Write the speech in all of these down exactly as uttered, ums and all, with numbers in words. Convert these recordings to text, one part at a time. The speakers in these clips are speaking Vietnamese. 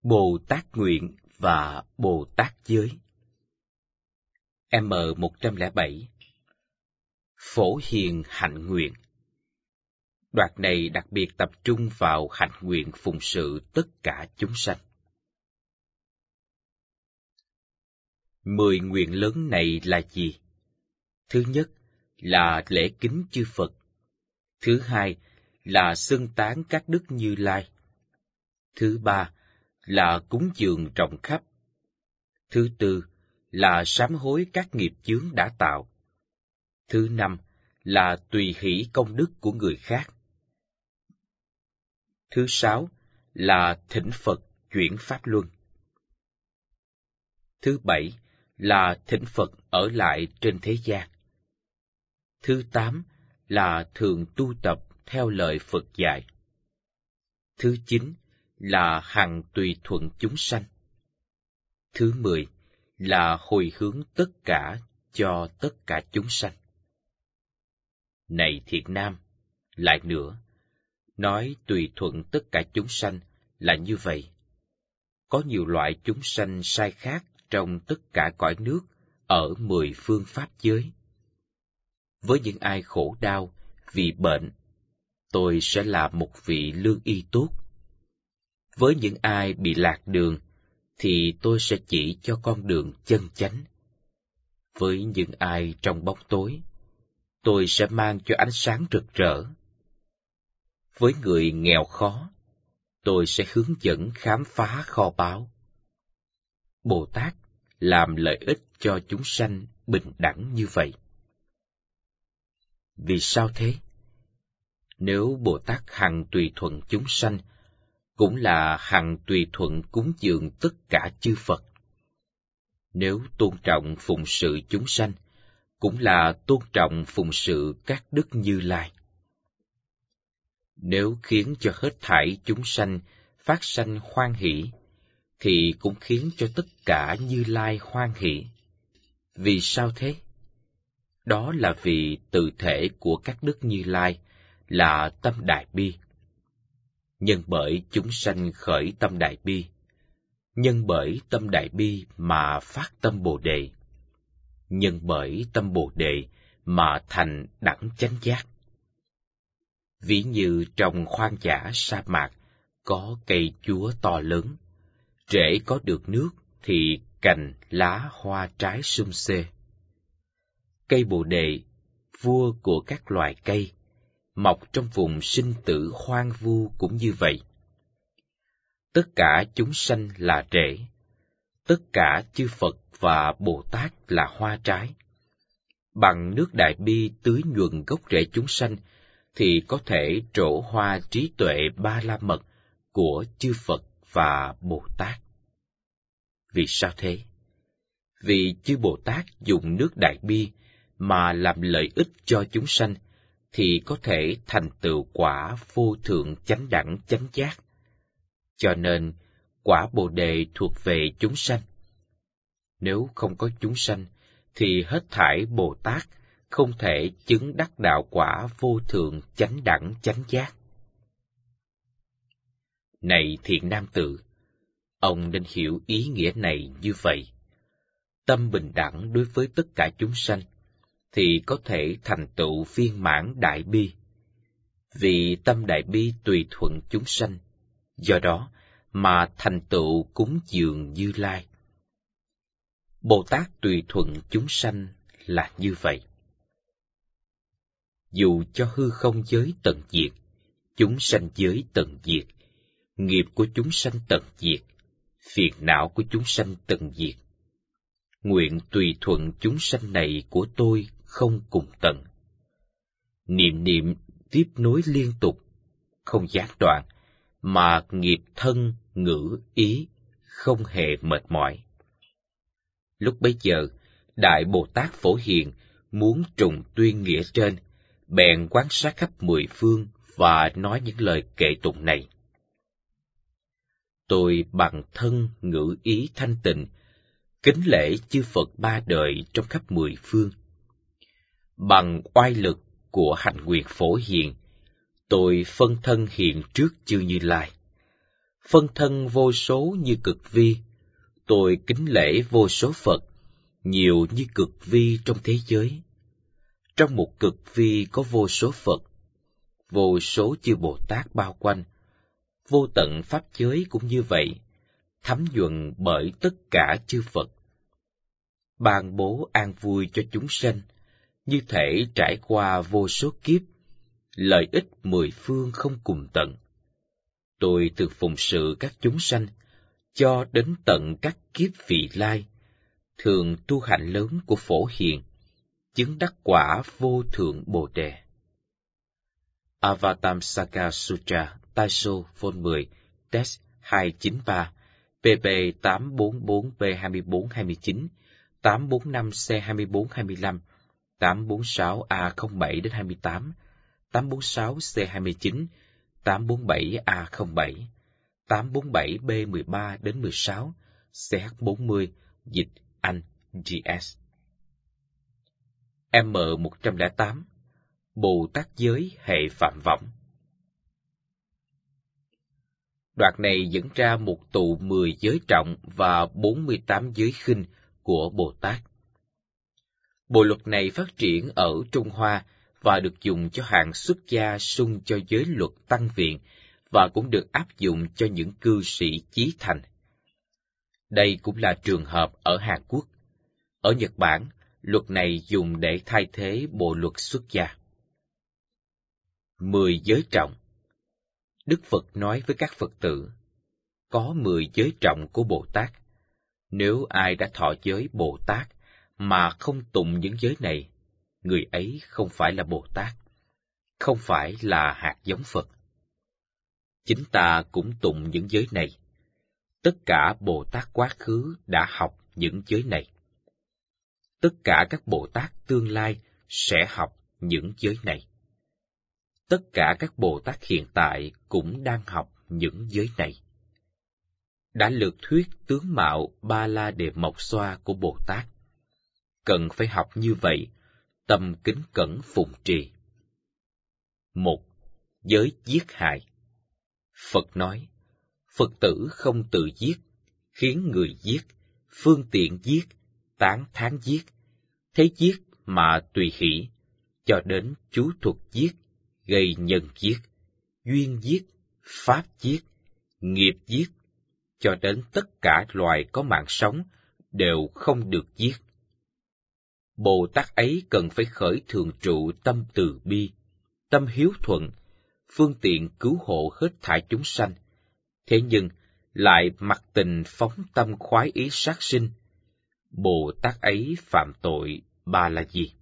Bồ Tát nguyện và Bồ Tát giới. M một trăm lẻ bảy. Phổ hiền hạnh nguyện. Đoạn này đặc biệt tập trung vào hạnh nguyện phụng sự tất cả chúng sanh. Mười nguyện lớn này là gì? Thứ nhất là lễ kính chư Phật. Thứ hai là xưng tán các đức Như Lai. Thứ ba là cúng dường rộng khắp. Thứ tư là sám hối các nghiệp chướng đã tạo. Thứ năm là tùy hỷ công đức của người khác. Thứ sáu là thỉnh Phật chuyển Pháp Luân. Thứ bảy là thỉnh Phật ở lại trên thế gian. Thứ tám là thường tu tập theo lời Phật dạy. Thứ chín là hằng tùy thuận chúng sanh. Thứ mười là hồi hướng tất cả cho tất cả chúng sanh. Này thiện nam, lại nữa, nói tùy thuận tất cả chúng sanh là như vậy. Có nhiều loại chúng sanh sai khác trong tất cả cõi nước ở mười phương pháp giới. Với những ai khổ đau vì bệnh, tôi sẽ là một vị lương y tốt. Với những ai bị lạc đường, thì tôi sẽ chỉ cho con đường chân chánh. Với những ai trong bóng tối, tôi sẽ mang cho ánh sáng rực rỡ. Với người nghèo khó, tôi sẽ hướng dẫn khám phá kho báu. Bồ Tát làm lợi ích cho chúng sanh bình đẳng như vậy. Vì sao thế? Nếu Bồ Tát hằng tùy thuận chúng sanh, cũng là hằng tùy thuận cúng dường tất cả chư Phật. Nếu tôn trọng phụng sự chúng sanh, cũng là tôn trọng phụng sự các đức Như Lai. Nếu khiến cho hết thảy chúng sanh phát sanh hoan hỷ, thì cũng khiến cho tất cả Như Lai hoan hỷ. Vì sao thế? Đó là vì tự thể của các đức Như Lai là tâm đại bi. Nhân bởi chúng sanh khởi tâm đại bi, nhân bởi tâm đại bi mà phát tâm Bồ Đề, nhân bởi tâm Bồ Đề mà thành đẳng chánh giác. Ví như trong hoang dã sa mạc có cây chúa to lớn, rễ có được nước thì cành, lá, hoa, trái sum xê. Cây Bồ Đề, vua của các loài cây, mọc trong vùng sinh tử hoang vu cũng như vậy. Tất cả chúng sanh là rễ, tất cả chư Phật và Bồ Tát là hoa trái. Bằng nước đại bi tưới nhuần gốc rễ chúng sanh, thì có thể trổ hoa trí tuệ ba la mật của chư Phật và Bồ Tát. Vì sao thế? Vì chư Bồ Tát dùng nước đại bi mà làm lợi ích cho chúng sanh, thì có thể thành tựu quả vô thượng chánh đẳng chánh giác. Cho nên, quả Bồ Đề thuộc về chúng sanh. Nếu không có chúng sanh, thì hết thảy Bồ Tát không thể chứng đắc đạo quả vô thượng chánh đẳng chánh giác. Này thiện nam tử, ông nên hiểu ý nghĩa này như vậy. Tâm bình đẳng đối với tất cả chúng sanh, thì có thể thành tựu viên mãn đại bi. Vì tâm đại bi tùy thuận chúng sanh, do đó mà thành tựu cúng dường Như Lai. Bồ Tát tùy thuận chúng sanh là như vậy. Dù cho hư không giới tận diệt, chúng sanh giới tận diệt, nghiệp của chúng sanh tận diệt, phiền não của chúng sanh tận diệt, nguyện tùy thuận chúng sanh này của tôi không cùng tận. Niệm niệm tiếp nối liên tục, không gián đoạn, mà nghiệp thân, ngữ, ý không hề mệt mỏi. Lúc bấy giờ, Đại Bồ Tát Phổ Hiền muốn trùng tuyên nghĩa trên, bèn quan sát khắp mười phương và nói những lời kệ tụng này. Tôi bằng thân, ngữ, ý thanh tịnh, kính lễ chư Phật ba đời trong khắp mười phương. Bằng oai lực của hạnh nguyện Phổ Hiền, tôi phân thân hiện trước chư Như Lai. Phân thân vô số như cực vi, tôi kính lễ vô số Phật, nhiều như cực vi trong thế giới. Trong một cực vi có vô số Phật, vô số chư Bồ Tát bao quanh, vô tận pháp giới cũng như vậy, thấm nhuần bởi tất cả chư Phật. Ban bố an vui cho chúng sanh, như thể trải qua vô số kiếp, lợi ích mười phương không cùng tận. Tôi từ phụng sự các chúng sanh, cho đến tận các kiếp vị lai, thường tu hạnh lớn của Phổ Hiền, chứng đắc quả vô thượng Bồ Đề. Avatamsaka Sutra, Taisho, Vol mười, Text hai chín ba, pê pê tám bốn bốn B hai bốn hai chín, tám bốn năm C hai bốn hai lăm, tám bốn sáu A không bảy đến hai tám, tám bốn sáu C hai chín, tám bốn bảy A không bảy, tám bốn bảy B mười ba đến mười sáu, C H bốn mươi, dịch Anh, G S. M một không tám, Bồ Tát giới hệ phạm võng. Đoạn này dẫn ra một tụ mười giới trọng và bốn mươi tám giới khinh của Bồ Tát. Bộ luật này phát triển ở Trung Hoa và được dùng cho hàng xuất gia sung cho giới luật tăng viện và cũng được áp dụng cho những cư sĩ chí thành. Đây cũng là trường hợp ở Hàn Quốc. Ở Nhật Bản, luật này dùng để thay thế bộ luật xuất gia. Mười giới trọng. Đức Phật nói với các Phật tử, có mười giới trọng của Bồ Tát. Nếu ai đã thọ giới Bồ Tát mà không tụng những giới này, người ấy không phải là Bồ Tát, không phải là hạt giống Phật. Chính ta cũng tụng những giới này. Tất cả Bồ Tát quá khứ đã học những giới này. Tất cả các Bồ Tát tương lai sẽ học những giới này. Tất cả các Bồ Tát hiện tại cũng đang học những giới này. Đã lược thuyết tướng mạo Ba La Đề Mộc Xoa của Bồ Tát. Cần phải học như vậy, tâm kính cẩn phụng trì. Một, giới giết hại. Phật nói, Phật tử không tự giết, khiến người giết, phương tiện giết, tán thán giết, thấy giết mà tùy hỷ, cho đến chú thuật giết, gây nhân giết, duyên giết, pháp giết, nghiệp giết, cho đến tất cả loài có mạng sống đều không được giết. Bồ Tát ấy cần phải khởi thường trụ tâm từ bi, tâm hiếu thuận, phương tiện cứu hộ hết thảy chúng sanh. Thế nhưng, lại mặc tình phóng tâm khoái ý sát sinh. Bồ Tát ấy phạm tội ba là gì?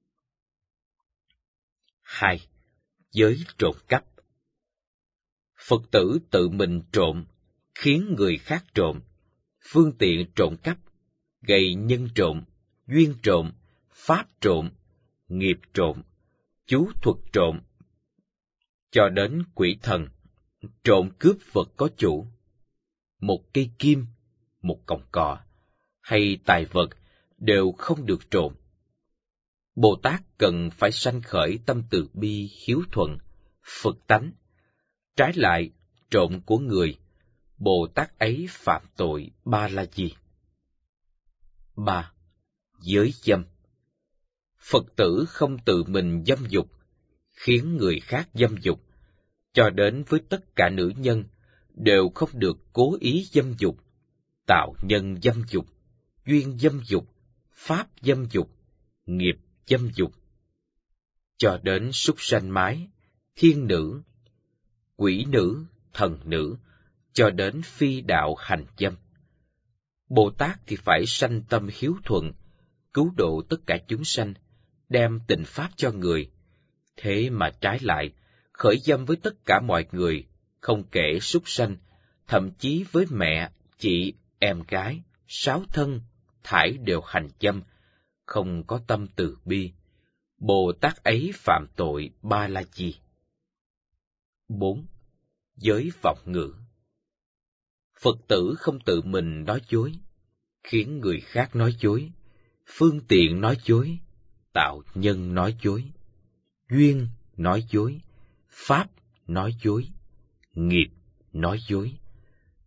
Hai, giới trộm cắp. Phật tử tự mình trộm, khiến người khác trộm, phương tiện trộm cắp, gây nhân trộm, duyên trộm, pháp trộm, nghiệp trộm, chú thuật trộm, cho đến quỷ thần, trộm cướp vật có chủ, một cây kim, một cọng cỏ, hay tài vật đều không được trộm. Bồ Tát cần phải sanh khởi tâm từ bi hiếu thuận, Phật tánh. Trái lại, trộm của người, Bồ Tát ấy phạm tội ba là gì? Ba, giới dâm. Phật tử không tự mình dâm dục, khiến người khác dâm dục, cho đến với tất cả nữ nhân đều không được cố ý dâm dục, tạo nhân dâm dục, duyên dâm dục, pháp dâm dục, nghiệp dâm dục, cho đến súc sanh mái, thiên nữ, quỷ nữ, thần nữ, cho đến phi đạo hành dâm. Bồ Tát thì phải sanh tâm hiếu thuận, cứu độ tất cả chúng sanh, đem tịnh pháp cho người. Thế mà trái lại, khởi dâm với tất cả mọi người, không kể súc sanh, thậm chí với mẹ, chị, em gái, sáu thân, thảy đều hành dâm, không có tâm từ bi. Bồ Tát ấy phạm tội ba la gì? Bốn, giới vọng ngữ. Phật tử không tự mình nói dối, khiến người khác nói dối, phương tiện nói dối, tạo nhân nói dối, duyên nói dối, pháp nói dối, nghiệp nói dối,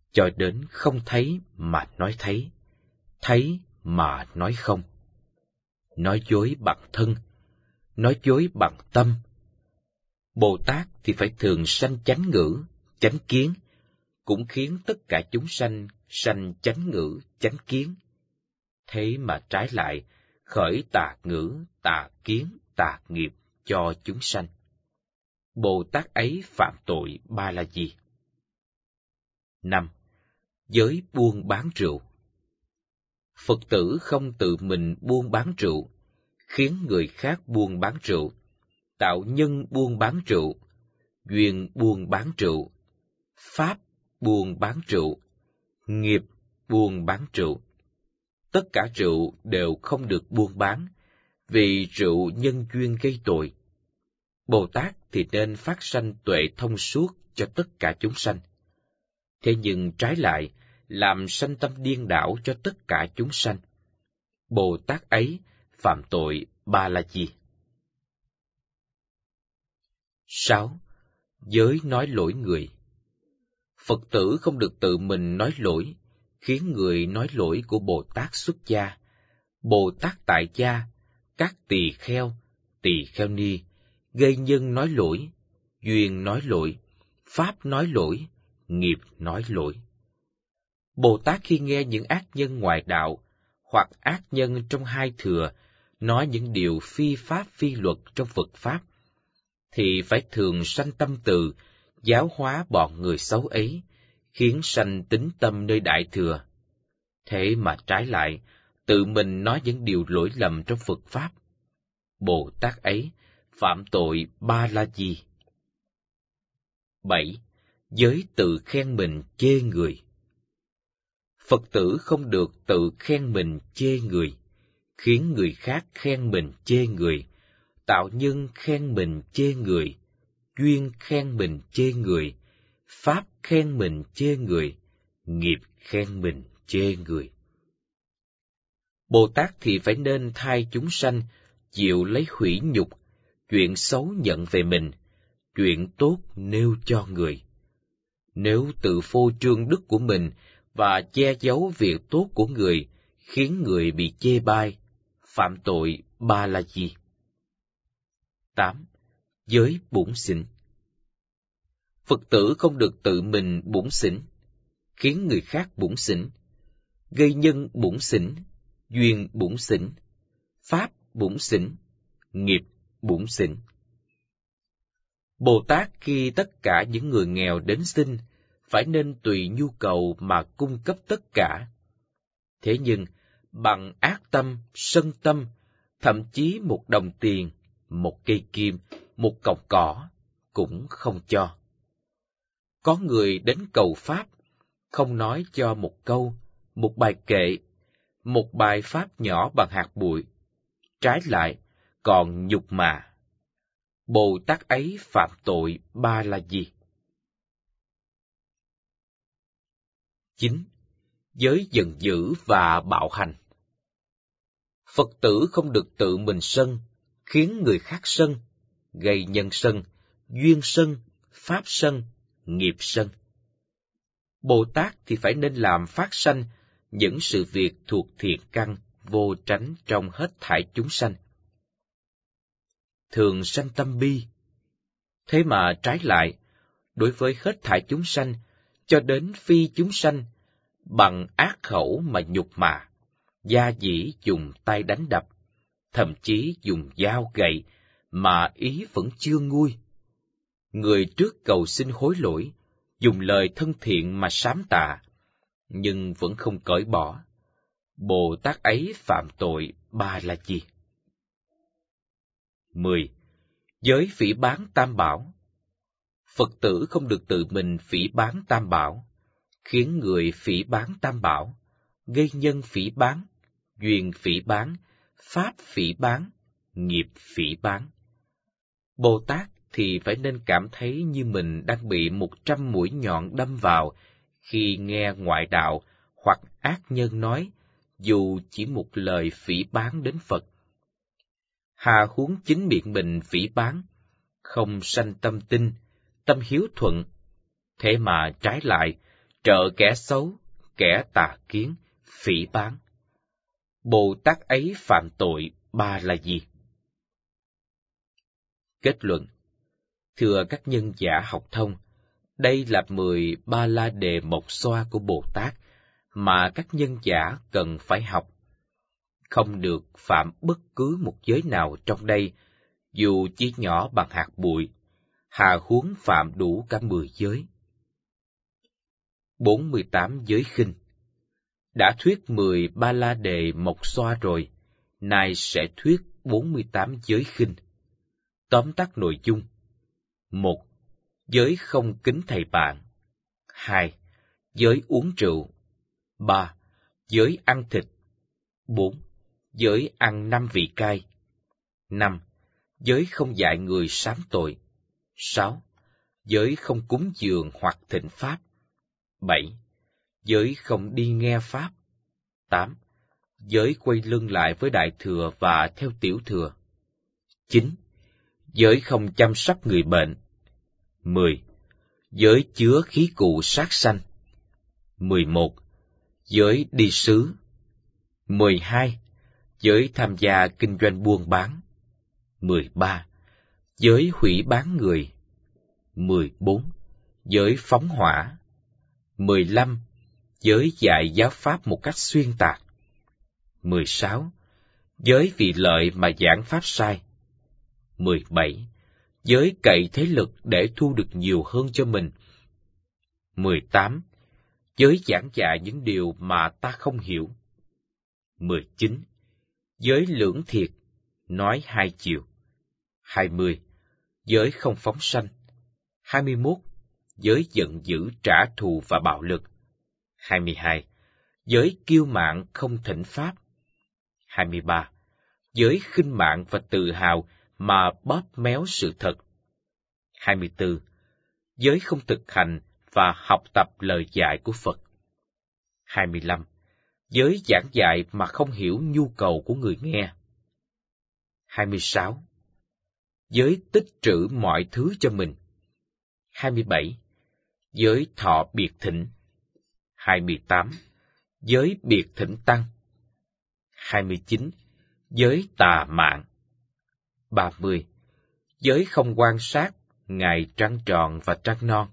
cho đến không thấy mà nói thấy, thấy mà nói không. Nói dối bằng thân, nói dối bằng tâm. Bồ Tát thì phải thường sanh chánh ngữ, chánh kiến, cũng khiến tất cả chúng sanh sanh chánh ngữ, chánh kiến. Thế mà trái lại, khởi tà ngữ, tà kiến, tà nghiệp cho chúng sanh. Bồ Tát ấy phạm tội ba là gì? Năm. Giới buôn bán rượu. Phật tử không tự mình buôn bán rượu, khiến người khác buôn bán rượu, tạo nhân buôn bán rượu, duyên buôn bán rượu, pháp buôn bán rượu, nghiệp buôn bán rượu. Tất cả rượu đều không được buôn bán, vì rượu nhân duyên gây tội. Bồ Tát thì nên phát sanh tuệ thông suốt cho tất cả chúng sanh. Thế nhưng trái lại, làm sanh tâm điên đảo cho tất cả chúng sanh. Bồ Tát ấy phạm tội ba la gì? Sáu. Giới nói lỗi người. Phật tử không được tự mình nói lỗi, khiến người nói lỗi của Bồ Tát xuất gia, Bồ Tát tại gia, các tỳ kheo, tỳ kheo ni, gây nhân nói lỗi, duyên nói lỗi, pháp nói lỗi, nghiệp nói lỗi. Bồ Tát khi nghe những ác nhân ngoại đạo, hoặc ác nhân trong hai thừa, nói những điều phi pháp phi luật trong Phật Pháp, thì phải thường sanh tâm từ, giáo hóa bọn người xấu ấy, khiến sanh tín tâm nơi đại thừa. Thế mà trái lại, tự mình nói những điều lỗi lầm trong Phật Pháp. Bồ Tát ấy phạm tội ba la gì? Bảy. Giới tự khen mình chê người. Phật tử không được tự khen mình chê người, khiến người khác khen mình chê người, tạo nhân khen mình chê người, duyên khen mình chê người, pháp khen mình chê người, nghiệp khen mình chê người. Bồ Tát thì phải nên thay chúng sanh, chịu lấy hủy nhục, chuyện xấu nhận về mình, chuyện tốt nêu cho người. Nếu tự phô trương đức của mình và che giấu việc tốt của người, khiến người bị chê bai, phạm tội ba la gì? Tám. Giới bủn xỉn. Phật tử không được tự mình bủn xỉn, khiến người khác bủn xỉn, gây nhân bủn xỉn, duyên bủn xỉn, pháp bủn xỉn, nghiệp bủn xỉn. Bồ Tát khi tất cả những người nghèo đến xin, phải nên tùy nhu cầu mà cung cấp tất cả. Thế nhưng, bằng ác tâm, sân tâm, thậm chí một đồng tiền, một cây kim, một cọng cỏ, cũng không cho. Có người đến cầu Pháp, không nói cho một câu, một bài kệ, một bài Pháp nhỏ bằng hạt bụi, trái lại còn nhục mạ. Bồ Tát ấy phạm tội ba la gì? Chín. Giới giận dữ và bạo hành. Phật tử không được tự mình sân, khiến người khác sân, gây nhân sân, duyên sân, pháp sân, nghiệp sân. Bồ Tát thì phải nên làm phát sanh những sự việc thuộc thiện căn vô tránh trong hết thảy chúng sanh. Thường sanh tâm bi. Thế mà trái lại, đối với hết thảy chúng sanh, cho đến phi chúng sanh, bằng ác khẩu mà nhục mạ, gia dĩ dùng tay đánh đập, thậm chí dùng dao gậy, mà ý vẫn chưa nguôi. Người trước cầu xin hối lỗi, dùng lời thân thiện mà sám tạ, nhưng vẫn không cởi bỏ. Bồ Tát ấy phạm tội ba la gì? Mười. Giới phỉ báng tam bảo. Phật tử không được tự mình phỉ báng tam bảo, khiến người phỉ báng tam bảo, gây nhân phỉ báng, duyên phỉ báng, pháp phỉ báng, nghiệp phỉ báng. Bồ Tát thì phải nên cảm thấy như mình đang bị một trăm mũi nhọn đâm vào khi nghe ngoại đạo hoặc ác nhân nói, dù chỉ một lời phỉ báng đến Phật. Hà huống chính miệng mình phỉ báng, không sanh tâm tin, tâm hiếu thuận, thế mà trái lại trợ kẻ xấu, kẻ tà kiến, phỉ báng. Bồ Tát ấy phạm tội ba là gì? Kết luận. Thưa các nhân giả học thông, đây là mười ba la đề mộc xoa của Bồ Tát mà các nhân giả cần phải học. Không được phạm bất cứ một giới nào trong đây, dù chỉ nhỏ bằng hạt bụi, hà huống phạm đủ cả mười giới. bốn mươi tám giới khinh. Đã thuyết mười ba la đề mộc xoa rồi, nay sẽ thuyết bốn mươi tám giới khinh. Tóm tắt nội dung. Một. Giới không kính thầy bạn. Hai. Giới uống rượu. Ba. Giới ăn thịt. Bốn. Giới ăn năm vị cay. Năm. Giới không dạy người sám tội. Sáu. Giới không cúng dường hoặc thịnh pháp. Bảy. Giới không đi nghe pháp. Tám. Giới quay lưng lại với đại thừa và theo tiểu thừa. Chín. Giới không chăm sóc người bệnh. Mười. Giới chứa khí cụ sát sanh. Mười một. Giới đi xứ. Mười hai. Giới tham gia kinh doanh buôn bán. Mười ba. Giới hủy bán người. Mười bốn. Giới phóng hỏa. Mười lăm. Giới dạy giáo pháp một cách xuyên tạc. Mười sáu. Giới vì lợi mà giảng pháp sai. Mười bảy. Giới cậy thế lực để thu được nhiều hơn cho mình. Mười tám. Giới giảng dạy những điều mà ta không hiểu. Mười chín. Giới lưỡng thiệt, nói hai chiều. Hai mươi. Giới không phóng sanh. Hai mươi mốt. Giới giận dữ trả thù và bạo lực. Hai mươi hai. Giới kiêu mạn không thỉnh pháp. Hai mươi ba. Giới khinh mạn và tự hào mà bóp méo sự thật. Hai mươi tư. Giới không thực hành và học tập lời dạy của Phật. Hai mươi lăm. Giới giảng dạy mà không hiểu nhu cầu của người nghe. Hai mươi sáu. Giới tích trữ mọi thứ cho mình. Hai mươi bảy. Giới thọ biệt thỉnh. Hai mươi tám. Giới biệt thỉnh tăng. Hai mươi chín. Giới tà mạn. Ba mươi. Giới không quan sát ngày trăng tròn và trăng non.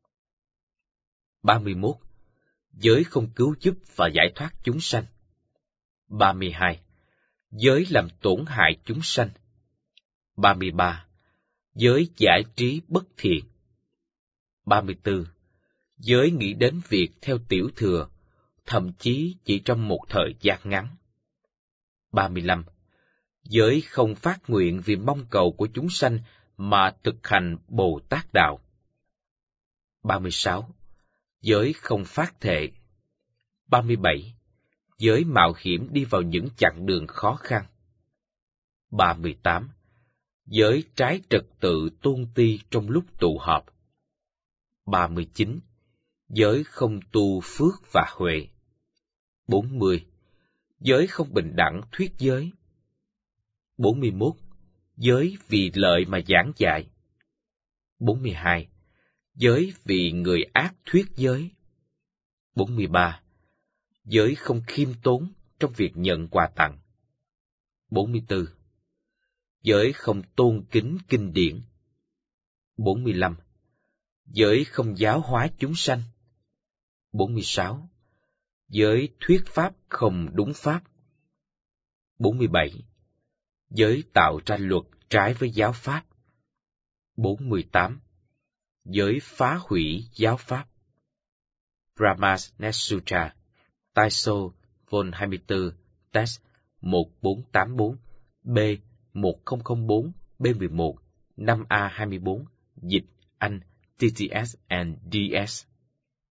Ba mươi mốt. Giới không cứu giúp và giải thoát chúng sanh. Ba mươi hai. Giới làm tổn hại chúng sanh. Ba mươi ba. Giới giải trí bất thiện. Ba mươi tư. Giới nghĩ đến việc theo tiểu thừa, thậm chí chỉ trong một thời gian ngắn. Ba mươi lăm. Giới không phát nguyện vì mong cầu của chúng sanh mà thực hành Bồ Tát đạo. Ba mươi sáu. Giới không phát thệ. Ba mươi bảy. Giới mạo hiểm đi vào những chặng đường khó khăn. Ba mươi tám. Giới trái trật tự tôn ti trong lúc tụ họp. Ba mươi chín. Giới không tu phước và huệ. Bốn mươi. Giới không bình đẳng thuyết giới. Bốn mươi mốt. Giới vì lợi mà giảng dạy. Bốn mươi hai. Giới vì người ác thuyết giới. Bốn mươi ba. Giới không khiêm tốn trong việc nhận quà tặng. Bốn mươi tư. Giới không tôn kính kinh điển. Bốn mươi lăm. Giới không giáo hóa chúng sanh. Bốn mươi sáu. Giới thuyết pháp không đúng pháp. Bốn mươi bảy. Giới tạo ra luật trái với giáo pháp. Bốn mươi tám. Giới phá hủy giáo pháp. Brahmas Sutra, Taiso, Vol hai mươi tư, Text một bốn tám bốn, B một không không bốn, B mười một, năm A hai mươi bốn, dịch Anh, T T S and D S.